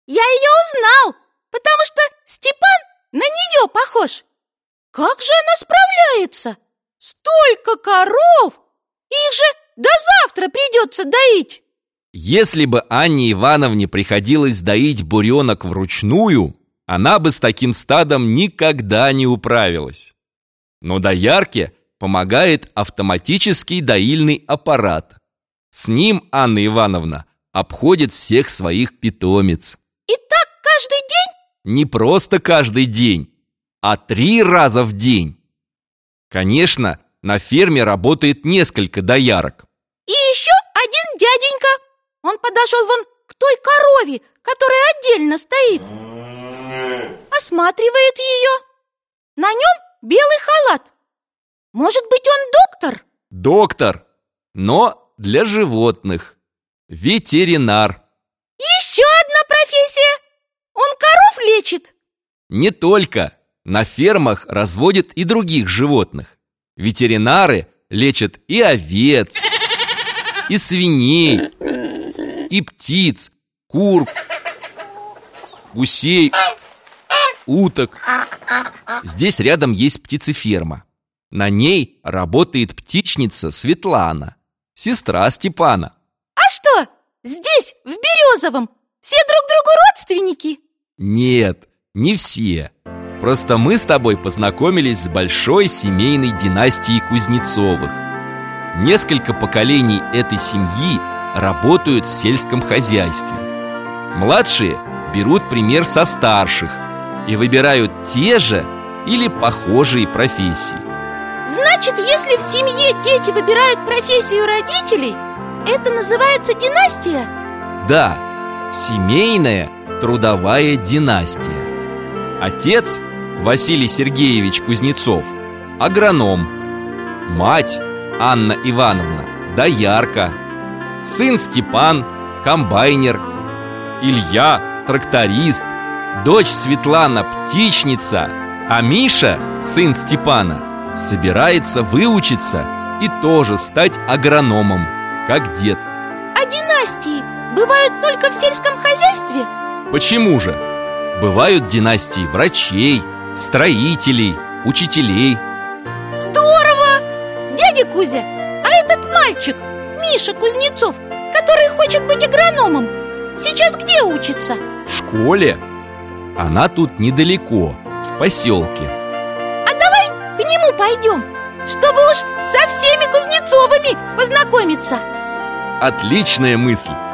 Я ее узнал, потому что Степан на нее похож. Как же она справляется? Столько коров! Их же до завтра придется доить. Если бы Анне Ивановне приходилось доить буренок вручную, она бы с таким стадом никогда не управилась. Но доярке помогает автоматический доильный аппарат. С ним Анна Ивановна обходит всех своих питомец. И так каждый день? Не просто каждый день, а 3 раза в день. Конечно, на ферме работает несколько доярок. И еще один дяденька. Он подошел вон к той корове, которая отдельно стоит. Осматривает ее. На нем белый халат. Может быть, он доктор? Доктор, но для животных. Ветеринар. Еще одна профессия. Он коров лечит. Не только. На фермах разводят и других животных. Ветеринары лечат и овец, и свиней, и птиц, кур, гусей, уток. Здесь рядом есть птицеферма. На ней работает птичница Светлана, сестра Степана. А что, здесь, в Березовом, все друг другу родственники? Нет, не все. Просто мы с тобой познакомились с большой семейной династией Кузнецовых. Несколько поколений этой семьи работают в сельском хозяйстве. Младшие берут пример со старших и выбирают те же или похожие профессии. Значит, если в семье дети выбирают профессию родителей, это называется династия? Да, семейная трудовая династия. Отец Василий Сергеевич Кузнецов – агроном. Мать Анна Ивановна – доярка. Сын Степан – комбайнер. Илья – тракторист. Дочь Светлана – птичница. А Миша, сын Степана, собирается выучиться и тоже стать агрономом, как дед. А династии бывают только в сельском хозяйстве? Почему же? Бывают династии врачей, строителей, учителей. Здорово! Дядя Кузя, а этот мальчик, Миша Кузнецов, который хочет быть агрономом, сейчас где учится? В школе. Она тут недалеко, в поселке. А давай к нему пойдем, чтобы уж со всеми Кузнецовыми познакомиться. Отличная мысль.